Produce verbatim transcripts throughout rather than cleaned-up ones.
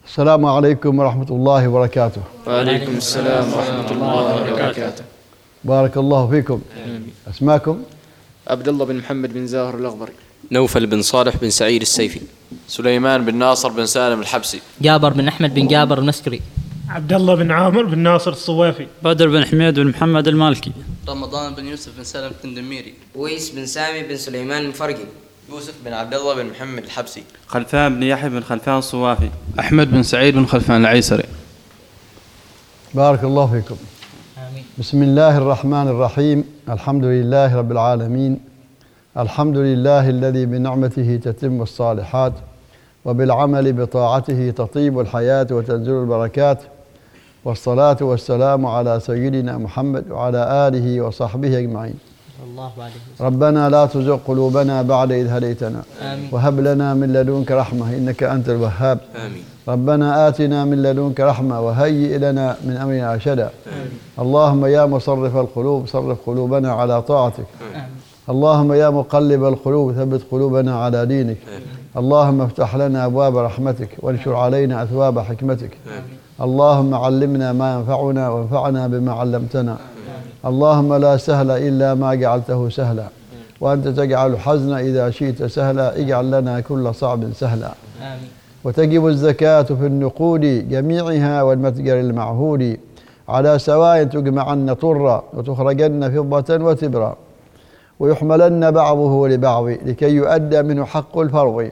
السلام عليكم ورحمة الله وبركاته. وعليكم السلام ورحمة الله وبركاته. بارك الله فيكم. أسماكم؟ عبد الله بن محمد بن زاهر الأغبري. نوفل بن صالح بن سعيد السيفي. سليمان بن ناصر بن سالم الحبسي. جابر بن أحمد بن جابر المسكري. عبد الله بن عامر بن ناصر الصوافي. بدر بن حميد بن محمد المالكي. رمضان بن يوسف بن سالم التندميري. ويس بن سامي بن سليمان المفرقي. يوسف بن عبد الله بن محمد الحبسي. خلفان بن يحيى بن خلفان الصوافي. أحمد بن سعيد بن خلفان العيسري. بارك الله فيكم. آمين. بسم الله الرحمن الرحيم. الحمد لله رب العالمين. الحمد لله الذي بنعمته تتم الصالحات وبالعمل بطاعته تطيب الحياة وتنزل البركات، والصلاة والسلام على سيدنا محمد وعلى آله وصحبه أجمعين. الله عليه وسلم. ربنا لا تزغ قلوبنا بعد إذ هديتنا آمين. وهب لنا من لدنك رحمة إنك أنت الوهاب. آمين. ربنا آتنا من لدنك رحمة وهيئ لنا من أمرنا رشدا. اللهم يا مصرف القلوب صرف قلوبنا على طاعتك. آمين. اللهم يا مقلب القلوب ثبت قلوبنا على دينك. آمين. اللهم افتح لنا أبواب رحمتك وانشر علينا أثواب حكمتك. آمين. اللهم علمنا ما ينفعنا وانفعنا بما علمتنا. اللهم لا سهل إلا ما جعلته سهلا، وأنت تجعل الحزن إذا شئت سهلا. اجعل لنا كل صعب سهلا. آمين. وتجب الزكاة في النقود جميعها والمتجر المعهود على سواء تجمعن طرا وتخرجن فضة وتبرا، ويحملن بعضه لبعض لكي يؤدى منه حق الفرض،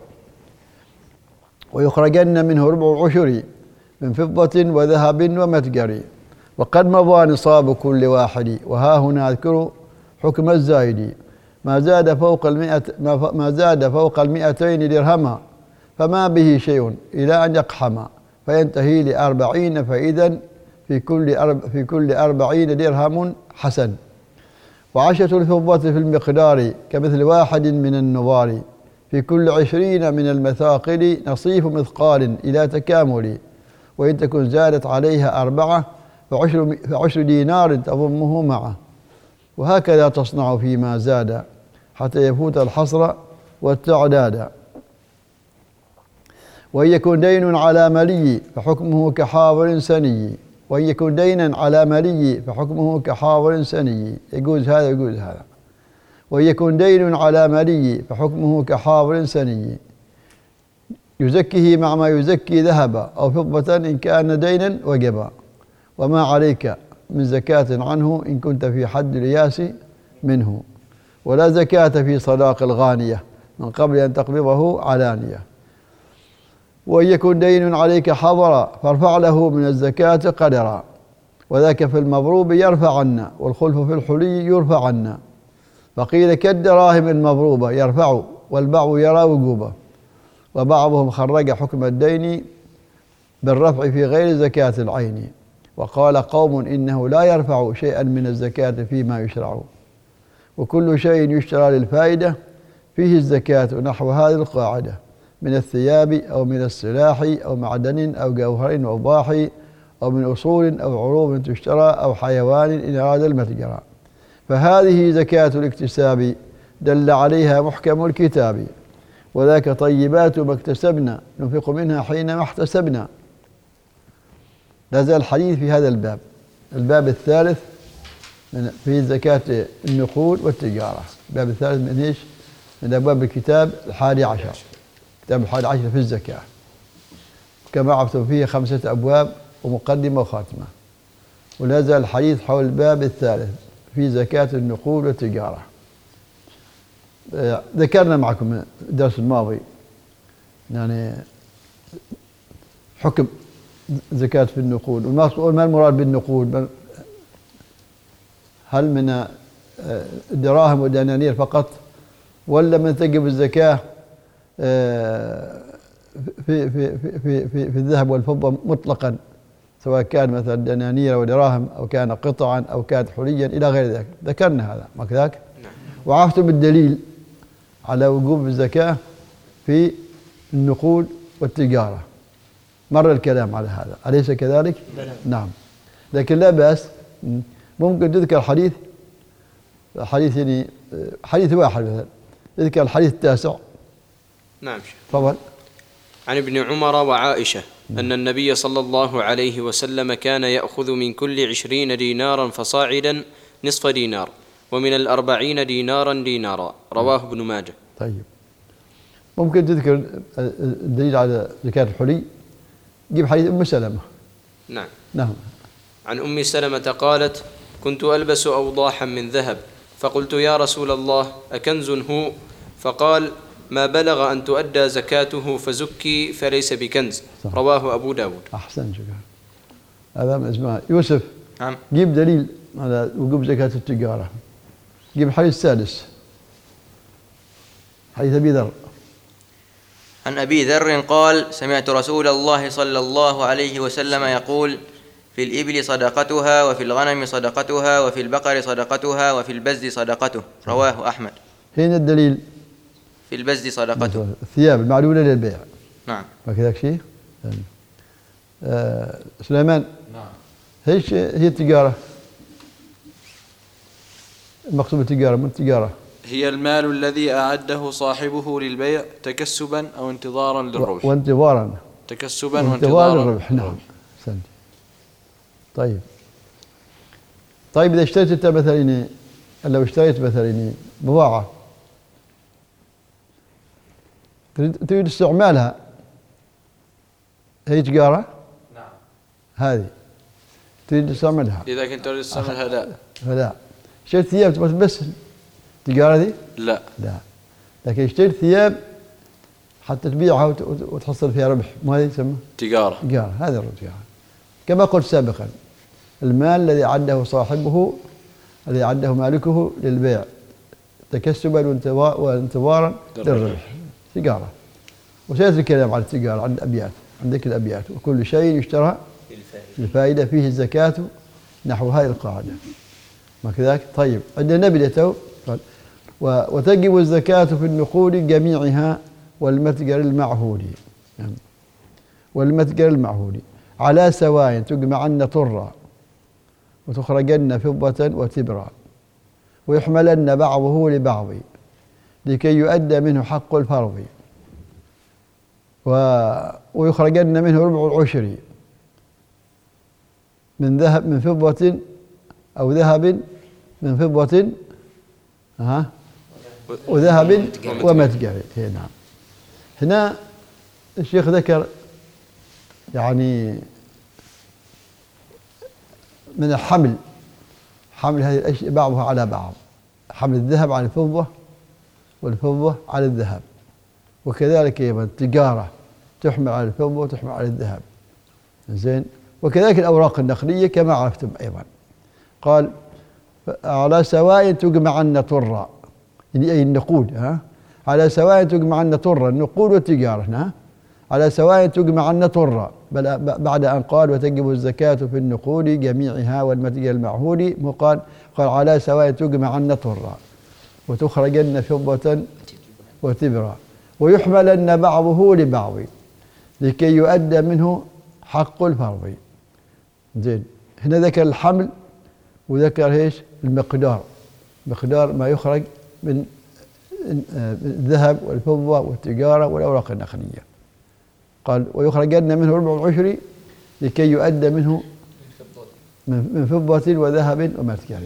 ويخرجن منه ربع العشر من فضة وذهب ومتجر، وقد مضى نصاب كل واحد. وها هنا أذكر حكم الزايد: ما زاد فوق المئة ما زاد فوق المئتين درهما فما به شيء إلى أن يقحم فينتهي لأربعين، فإذا في كل أرب في كل أربعين درهم حسن. وعشرة الفضة في المقدار كمثل واحد من النظار، في كل عشرين من المثاقل نصيف مثقال إلى تكامل، وإن تكن زادت عليها أربعة فعشر, فعشر دينار تضمه معه. وهكذا تصنع فيما زاد حتى يفوت الحصر والتعداد. وإن يكن دين على ملي فحكمه كحاضر سني، وإن يكن دينا على ملي فحكمه كحاضر سني، يجوز هذا يجوز هذا. وإن يكن دين على ملي فحكمه كحاضر سني، يزكيه مع ما يزكي ذهبا أو فضة إن كان دينا وجبا، وما عليك من زكاة عنه إن كنت في حد الياس منه. ولا زكاة في صداق الغانية من قبل أن تقبضه علانية. وإن يكن دين عليك حضرا فارفع له من الزكاة قدرا، وذاك في المضروب يرفع عنا، والخلف في الحلي يرفع عنا. فقيل كالدراهم المضروبة يرفع، والبعض يرى وجوبه. وبعضهم خرج حكم الدين بالرفع في غير زكاة العين، وقال قوم إنه لا يرفع شيئا من الزكاة فيما يشرع، وكل شيء يشترى للفائدة فيه الزكاة، نحو هذه القاعدة: من الثياب أو من السلاح أو معدن أو جوهر أو ضاحي أو من أصول أو عروض تشترى أو حيوان إن أراد المتجر. فهذه زكاة الاكتساب دل عليها محكم الكتاب، وذاك طيبات ما اكتسبنا ننفق منها حينما احتسبنا. لا زال الحديث في هذا الباب، الباب الثالث من في زكاة النقود والتجارة. الباب الثالث من ايش؟ من أبواب الكتاب الحادي عشر، كتاب الحادي عشر في الزكاة، كما عرفتم فيه خمسة أبواب ومقدمة وخاتمة. ولا زال الحديث حول الباب الثالث في زكاة النقود والتجارة. ذكرنا معكم الدرس الماضي يعني حكم زكاة في النقود، وما المراد بالنقود؟ هل من الدراهم والدنانير فقط، ولا من تجب الزكاة في في في في في, في الذهب والفضة مطلقا، سواء كان مثلا دنانير ودراهم أو كان قطعا أو كانت حليا إلى غير ذلك؟ ذكرنا هذا ما كذاك؟ وعرفتم بالدليل على وجوب الزكاة في النقود والتجارة، مر الكلام على هذا، أليس كذلك؟ نعم. لكن لا بأس ممكن تذكر حديث حديث يعني حديث واحد مثلا، تذكر الحديث التاسع. نعم. تفضل. عن ابن عمر وعائشة أن النبي صلى الله عليه وسلم كان يأخذ من كل عشرين دينارا فصاعدا نصف دينار، ومن الأربعين دينارا دينارا. رواه ابن ماجه. طيب، ممكن تذكر الدليل على زكاة الحلي؟ جيب حديث أم سلمة. نعم. نعم. عن أم سلمة قالت: كنت ألبس أوضاحا من ذهب، فقلت: يا رسول الله، أكنز هو؟ فقال: ما بلغ أن تؤدى زكاته فزكي فليس بكنز. صح. رواه أبو داود. أحسن، شكرا. هذا من اسمه يوسف. نعم. جيب دليل على وجوب زكاة التجارة. جيب الحديث السادس، حديث أبي ذر. عن أبي ذر قال: سمعت رسول الله صلى الله عليه وسلم يقول: في الإبل صدقتها، وفي الغنم صدقتها، وفي البقر صدقتها، وفي البز صدقته. رواه أحمد. هنا الدليل في البز صدقته. الثياب المعلولة للبيع. نعم. وكذلك شيء. آه سليمان. نعم. ايش هي التجارة؟ المقصود بالتجارة من التجارة؟ هي المال الذي أعده صاحبه للبيع تكسبا أو انتظارا للربح. وانتظارا. تكسبا وانتظارا للربح. نعم. سنت. طيب. طيب إذا اشتريت أنت مثلا، لو اشتريت مثلا بضاعة تريد استعمالها، هي تجارة؟ نعم. هذه تريد تستعملها. إذا كنت تريد تستعملها لا. فلا. اشتريت ثياب تبغى تلبس تجارة دي؟ لا. لا. لكن اشتريت ثياب حتى تبيعها وتحصل فيها ربح، ما هذه تسمى؟ تجارة. تجارة، هذه التجارة. كما قلت سابقا، المال الذي أعده صاحبه، الذي أعده مالكه للبيع تكسبا وانتظارا للربح، تجارة. وسيأتي الكلام عن التجارة عند الأبيات، عندك الأبيات: وكل شيء يشترى للفائدة فيه الزكاة نحو هذه القاعدة. ما كذلك؟ طيب، عندنا نبذته قال: وتجب الزكاة في النقود جميعها والمتجر المعهود، يعني والمتجر المعهود على سواء تجمعن طرا وتخرجن فضة وتبرا، ويحملن بعضه لبعض لكي يؤدى منه حق الفرض، ويخرجن منه ربع العشر من ذهب من فضة أو ذهب من فضة ها وذهب ومتجر. نعم. هنا الشيخ ذكر يعني من الحمل، حمل هذه الأشياء بعضها على بعض، حمل الذهب على الفضة والفضة على الذهب، وكذلك أيضا التجارة تحمل على الفضة وتحمل على الذهب. زين. وكذلك الأوراق النقدية كما عرفتم أيضا. قال: على سواء تجمعن طرا، يعني أي النقود، ها على سواء تجمعن طرا، النقود والتجارة، ها على سواء تجمعن طرا، بل بعد أن قال: وتجب الزكاة في النقود جميعها والمتجر المعهود، وقال قال على سواء تجمعن طرا وتخرجن فضة وتبرا، ويحملن بعضه لبعض لكي يؤدى منه حق الفرض. زين. هنا ذكر الحمل وذكر ايش؟ المقدار، مقدار ما يخرج من الذهب والفضة والتجارة والأوراق النقدية. قال: ويخرجن منه ربع العشر لكي يؤدى منه من فضة وذهب ومتجر.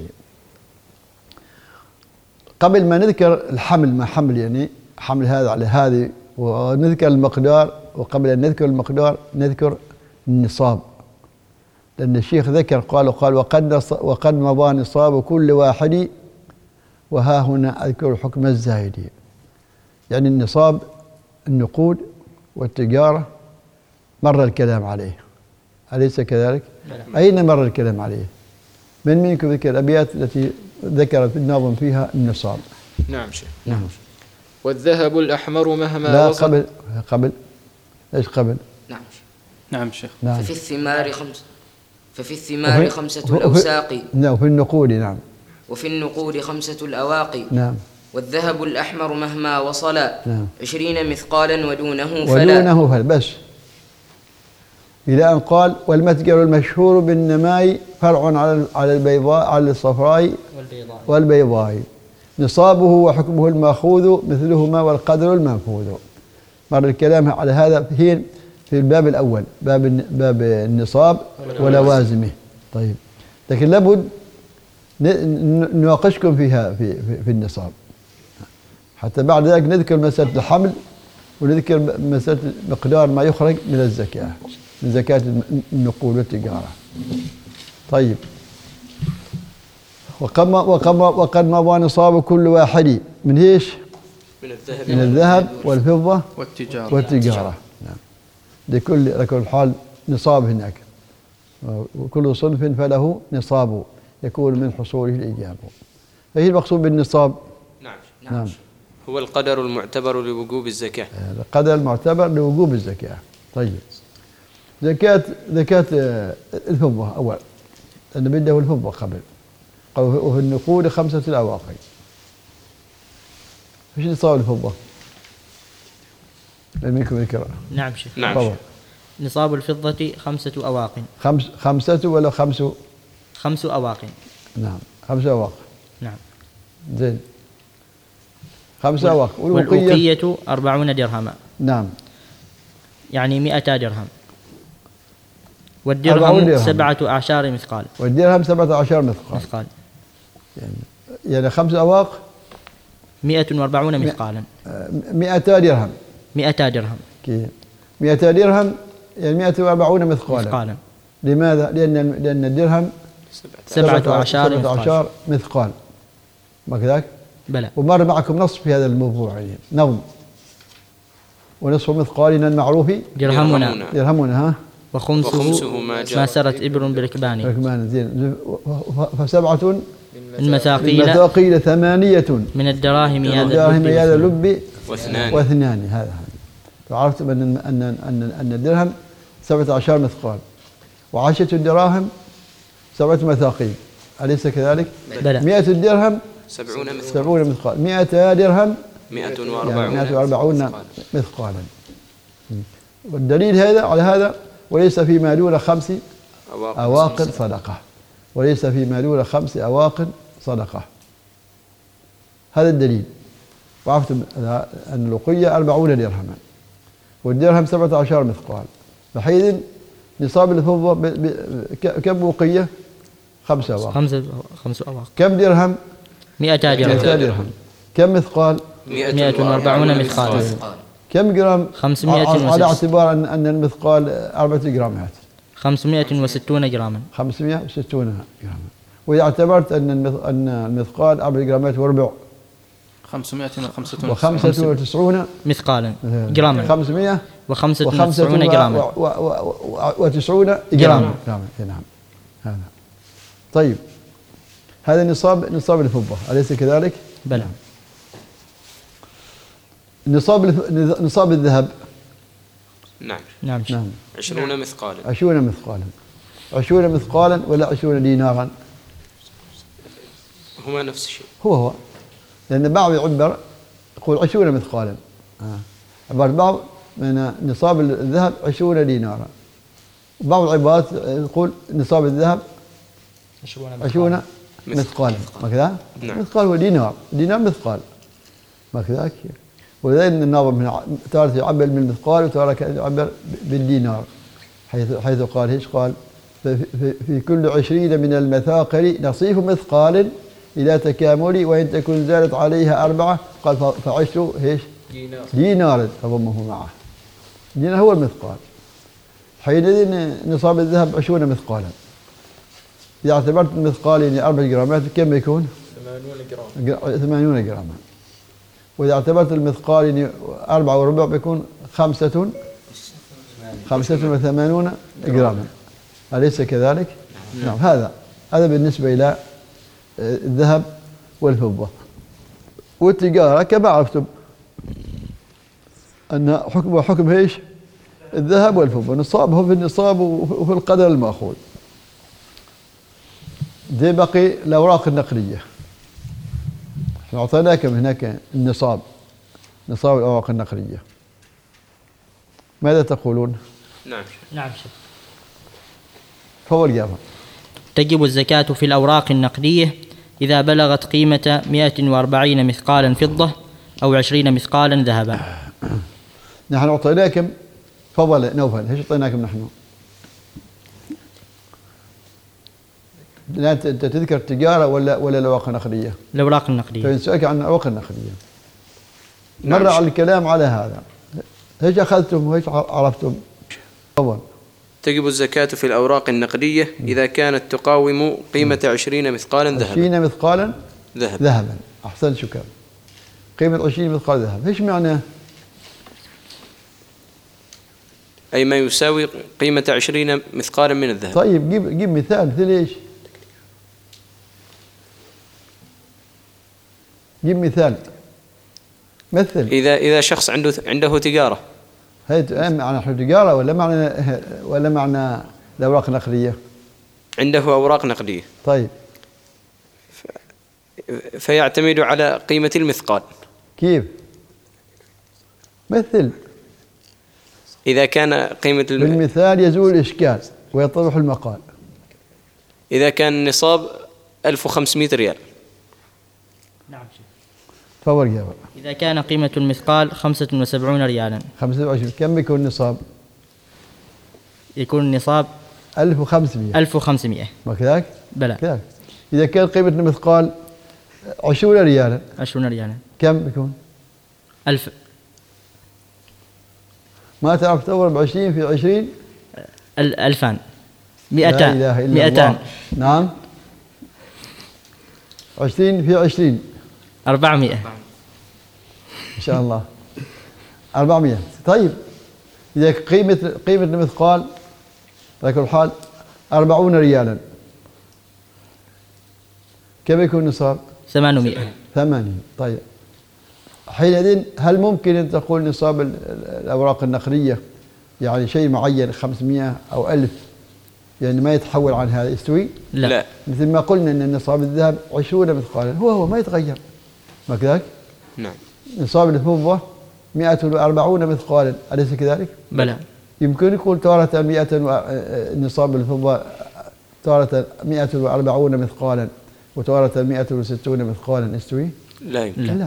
قبل ما نذكر الحمل، ما حمل يعني حمل هذا على هذه، ونذكر المقدار، وقبل أن نذكر المقدار نذكر النصاب، لأن الشيخ ذكر قال قال وقد وقد مضى نصاب كل واحد، وها هنا أذكر حكم الزايد. يعني النصاب النقود والتجارة مر الكلام عليه، أليس كذلك؟ أين مر الكلام عليه؟ من منكم ذكر الأبيات التي ذكرت الناظم فيها النصاب؟ نعم شيخ. نعم. والذهب الأحمر مهما لا وصل. قبل قبل ايش قبل؟ نعم. نعم شيخ. نعم. ففي الثمار خمس ففي الثمار خمسة الأوساق. نعم. وفي النقود. نعم. وفي النقود خمسة الأواقي. نعم. والذهب الأحمر مهما وصل نعم. عشرين مثقالا ودونه فلا. ودونه فلا بس، إلى أن قال: والمتجر المشهور بالنماء فرع على على البيضاء على الصفراء والبيضاء والبيضاء، نصابه وحكمه المأخوذ مثلهما والقدر المنفوذ. مر الكلام على هذا. حين في الباب الأول، باب باب النصاب ولوازمه. طيب، لكن لابد نناقشكم فيها في, في, في النصاب، حتى بعد ذلك نذكر مسألة الحمل ونذكر مسألة مقدار ما يخرج من الزكاة، من زكاة النقود والتجارة. طيب، وقد وقد مضى نصاب كل واحد من ايش؟ من الذهب من الذهب والفضة والتجارة والتجارة. نعم، لكل لكل حال نصاب هناك، وكل صنف فله نصاب يكون من حصوله الإيجاب. فهي المقصود بالنصاب. نعم. نعم، هو القدر المعتبر لوجوب الزكاة. القدر المعتبر لوجوب الزكاة. طيب، زكاة زكاة الفضة أول، لأن بده الفضة قبل، وفي النقود خمسة الأواقي. ايش نصاب الفضة؟ منكم الكرام. نعم شيخ. نعم شيخ. نصاب الفضة خمسة أواق. خمس خمسة ولا خمس؟ خمس أواق. نعم، خمس أواق. نعم. زين. خمس أواق. والأوقية أربعون درهما. نعم. يعني مئة درهم. والدرهم سبعة أعشار مثقال. والدرهم سبعة أعشار مثقال. مثقال. يعني يعني خمس أواق. مئة وأربعون مثقالا. مئتا درهم. مئتا درهم. كي مئتا درهم يعني مئة وأربعون مثقالا. مثقالا. لماذا؟ لأن لأن الدرهم سبعة أعشار سبعة أعشار مثقال. ما كذاك؟ بلى. ومر معكم نص في هذا الموضوع يعني نظم. ونصف مثقالنا المعروف درهمنا. درهمنا ها. وخمسه ما سرت إبر بركبان. بركبان زين. فسبعة المثاقيل المثاقيل ثمانية من الدراهم يا الدراهم يا اللب واثنان واثنان. هذا فعرفتم أن أن أن أن الدرهم سبعة عشر مثقال، وعشرة الدراهم سبعة مثاقيل، أليس كذلك؟ بلى. مئة الدرهم سبعون مثقال. سبعون مثقال. مئة درهم مئة وأربعون مثقالا. والدليل هذا على هذا: وليس فيما دون خمس أواق صدقة. وليس فيما دون خمس أواق صدقة. هذا الدليل. وعرفتم أن الوقية أربعون درهما والدرهم سبعة عشر مثقال، فحينئذ نصاب الفضة كم وقية؟ خمسة أواق. خمسة خمس أواق. كم درهم؟ مئة درهم. كم مثقال؟ مئة وأربعون مثقال. كم جرام؟ خمسمائة على اعتبار أن أن المثقال أربعة جرامات. خمسمائة وستون جراما. خمسمائة وستون جراما. وإذا اعتبرت أن أن المثقال أربع جرامات وربع خمسمائة وخمسة وتسعون مثقالا جراما. خمسمائة وخمسة وتسعون جراما. وتسعون جراما. نعم، هذا. طيب، هذا نصاب نصاب الفضة، أليس كذلك؟ بلى. نصاب نصاب الذهب. نعم. نعم. نعم. عشرون مثقالا. عشرون مثقالا. عشرون مثقالا ولا عشرون دينارا؟ هما نفس الشيء. هو هو. لأن بعض يعبر يقول عشرون مثقالا. عبارة بعض من نصاب الذهب عشرون دينارا. بعض العبارات يقول نصاب الذهب عشرون مثقالا. ما كذا؟ مثقال هو دينار. دينار مثقال. ما كذاك؟ ولذلك الناظم تارة يعبر بالمثقال وتارة يعبر بالدينار، حيث حيث قال ايش؟ قال في كل عشرين من المثاقل نصيف مثقال إلى تكامل، وإن تكن زادت عليها أربعة قال فعشر ايش؟ دينار. دينار تضمه معه. دينار هو المثقال. حينئذ نصاب الذهب عشرون مثقالا. إذا اعتبرت المثقال يعني أربع جرامات كم يكون؟ ثمانون جرام. ثمانون جراما. وإذا اعتبرت المثقال يعني أربعة وربع بيكون خمسة خمسة وثمانون جراما، أليس كذلك؟ نعم. نعم. هذا هذا بالنسبة إلى الذهب والفضة. والتجارة كما عرفتم أن حكم حكم ايش؟ الذهب والفضة. نصابه في النصاب وفي القدر المأخوذ. دي بقي الأوراق النقدية. أعطيناكم هناك النصاب، نصاب الأوراق النقدية. ماذا تقولون؟ نعم. نعم شيخ. فول جابا. تجب الزكاة في الأوراق النقدية إذا بلغت قيمة مئة وأربعين مثقالا فضة أو عشرين مثقالا ذهبا. نحن أعطيناكم تفضل نوفل، ايش اعطيناكم نحن؟ لا انت تذكر التجاره ولا ولا الاوراق النقديه؟ الاوراق النقديه. فنسالك عن الاوراق النقديه. نعم. مر على الكلام على هذا، ايش اخذتم وايش عرفتم؟ تفضل. تجب الزكاة في الأوراق النقدية إذا كانت تقاوم قيمة عشرين مثقالا ذهبا. عشرين مثقالا ذهب. ذهبا. أحسن، شكرا. قيمة عشرين مثقال ذهب، ايش معناه؟ أي ما يساوي قيمة عشرين مثقالا من الذهب. طيب جيب جيب مثال، مثل ايش؟ جيب مثال. مثل. إذا إذا شخص عنده عنده تجارة. هي معنى تجارة ولا معنى ولا معنى الأوراق النقدية؟ عنده أوراق نقدية. طيب. فيعتمد على قيمة المثقال. كيف؟ مثل. إذا كان قيمة الم... بالمثال يزول الإشكال ويتضح المقال. إذا كان النصاب ألف وخمسمائة ريال. نعم شيخ. تفضل يا بابا. إذا كان قيمة المثقال خمسة وسبعين ريالا. خمسة وعشرين، كم يكون النصاب؟ يكون النصاب ألف وخمسمائة. ألف وخمسمائة. ما كذاك؟ بلى. كذاك. إذا كان قيمة المثقال عشرين ريالا. عشرين ريالا. كم بيكون؟ ألف. ما تعرف تضرب عشرين في عشرين؟ ألفان. مئتان. لا إله إلا مئتان. الله. نعم. عشرين في عشرين. أربعمائة. إن شاء الله. أربعمائة. طيب إذا قيمة قيمة المثقال على كل حال أربعون ريالا، كم يكون النصاب؟ ثمانمائة. ثمانين. طيب حينئذ هل ممكن أن تقول نصاب الأوراق النقدية يعني شيء معين خمسمائة أو ألف يعني ما يتحول عن هذا يستوي؟ لا, لا. مثل ما قلنا أن نصاب الذهب عشرون مثقالا هو هو ما يتغير، ما كذلك؟ نعم. نصاب الفضة مئة وأربعون مثقالا، أليس كذلك؟ بلى. يمكن يقول تارة مئة و... نصاب الفضة تارة مئة وأربعون مثقالا وتارة مئة وستون مثقالا يستوي؟ لا يمكن. لا.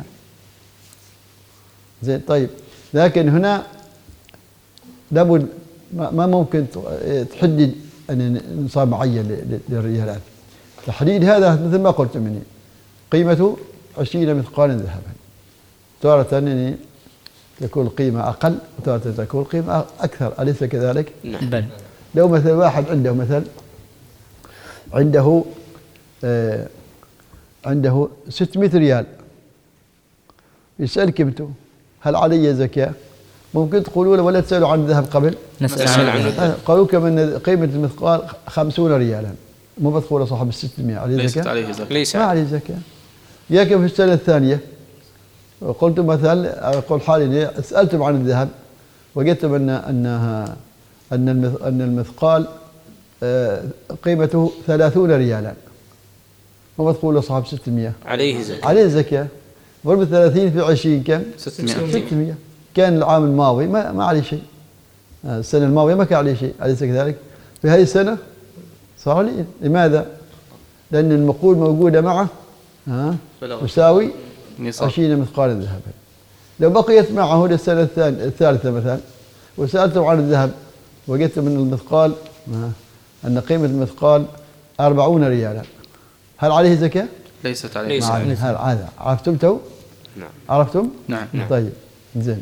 زين. طيب لكن هنا لابد ما ممكن تحدد أن نصاب معين للريالات. تحديد هذا مثل ما قلت مني قيمته عشرين مثقالا ذهبا، تارة يعني تكون قيمة أقل وتارة تكون قيمة أكثر، أليس كذلك؟ نعم. لو مثل واحد عنده مثل عنده آه عنده ستمائة ريال يسأل قيمته هل علي زكاة؟ ممكن تقولوا له ولا تسألوا عن الذهب قبل؟ نسأل عنه. قالوا كمان قيمة المثقال خمسون ريالا، مو بتقول صاحب الستمائة عليه زكاة؟ عليه زكاة. ليس ما عليه زكاة. ياك في السنة الثانية قلت مثلا أقول حالي لي سألتم عن الذهب وجدتم أن أنها أن أن المثقال قيمته ثلاثون ريالا، مو بتقول صاحب ستمائة عليه زكاة. عليه زكاة. ضرب ثلاثين في عشرين كم؟ ستمائة. كان العام الماضي ما ما عليه شيء، السنة الماضية ما كان عليه شيء، أليس كذلك؟ في هذه السنة صار عليه. لماذا؟ لأن المقول موجودة معه ها تساوي عشرين مثقالا ذهبا. لو بقيت معه للسنة الثالثة مثلا وسألتم عن الذهب وجدتم أن المثقال أن قيمة المثقال أربعون ريالا، هل عليه زكاة؟ ليست عليه. ليس عليه. هذا عرفتم تو؟ نعم. عرفتم؟ نعم. طيب زين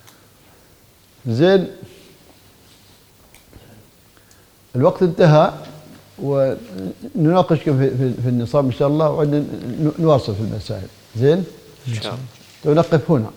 زين. الوقت انتهى ونناقشكم في, في, في النصاب إن شاء الله وعندنا نواصل في المسائل. زين؟ إن شاء الله. نقف هنا،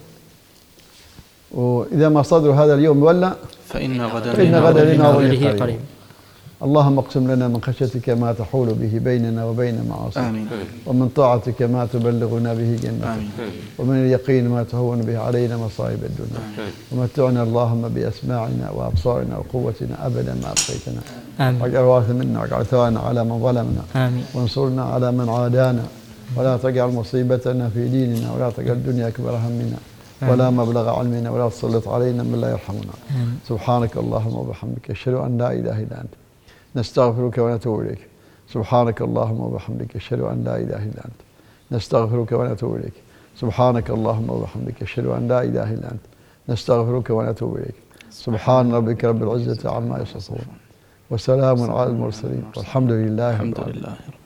وإذا ما صدر هذا اليوم ولا فإن غدا فإن غدا لنا وليه قريب. قريب. اللهم اقسم لنا من خشيتك ما تحول به بيننا وبين معاصيك، ومن طاعتك ما تبلغنا به جنتك، ومن اليقين ما تهون به علينا مصائب الدنيا، ومتعنا اللهم بأسماعنا وأبصارنا وقوتنا أبدا ما أبقيتنا، واجعل وارثا منا واجعل ثارنا على من ظلمنا، آمين. وانصرنا على من عادانا، ولا تجعل مصيبتنا في ديننا، ولا تجعل الدنيا أكبر همنا ولا مبلغ علمنا، ولا تسلط علينا من لا يرحمنا. سبحانك اللهم وبحمدك أشهد أن لا إله إلا أنت نستغفرك ونتوب إليك. سبحانك اللهم وبحمدك أشهد أن لا إله إلا أنت نستغفرك ونتوب إليك. سبحانك اللهم وبحمدك أشهد أن لا إله إلا أنت نستغفرك ونتوب إليك. سبحان ربك رب العزة عما يصفون وسلام على المرسلين والحمد لله الحمد لله.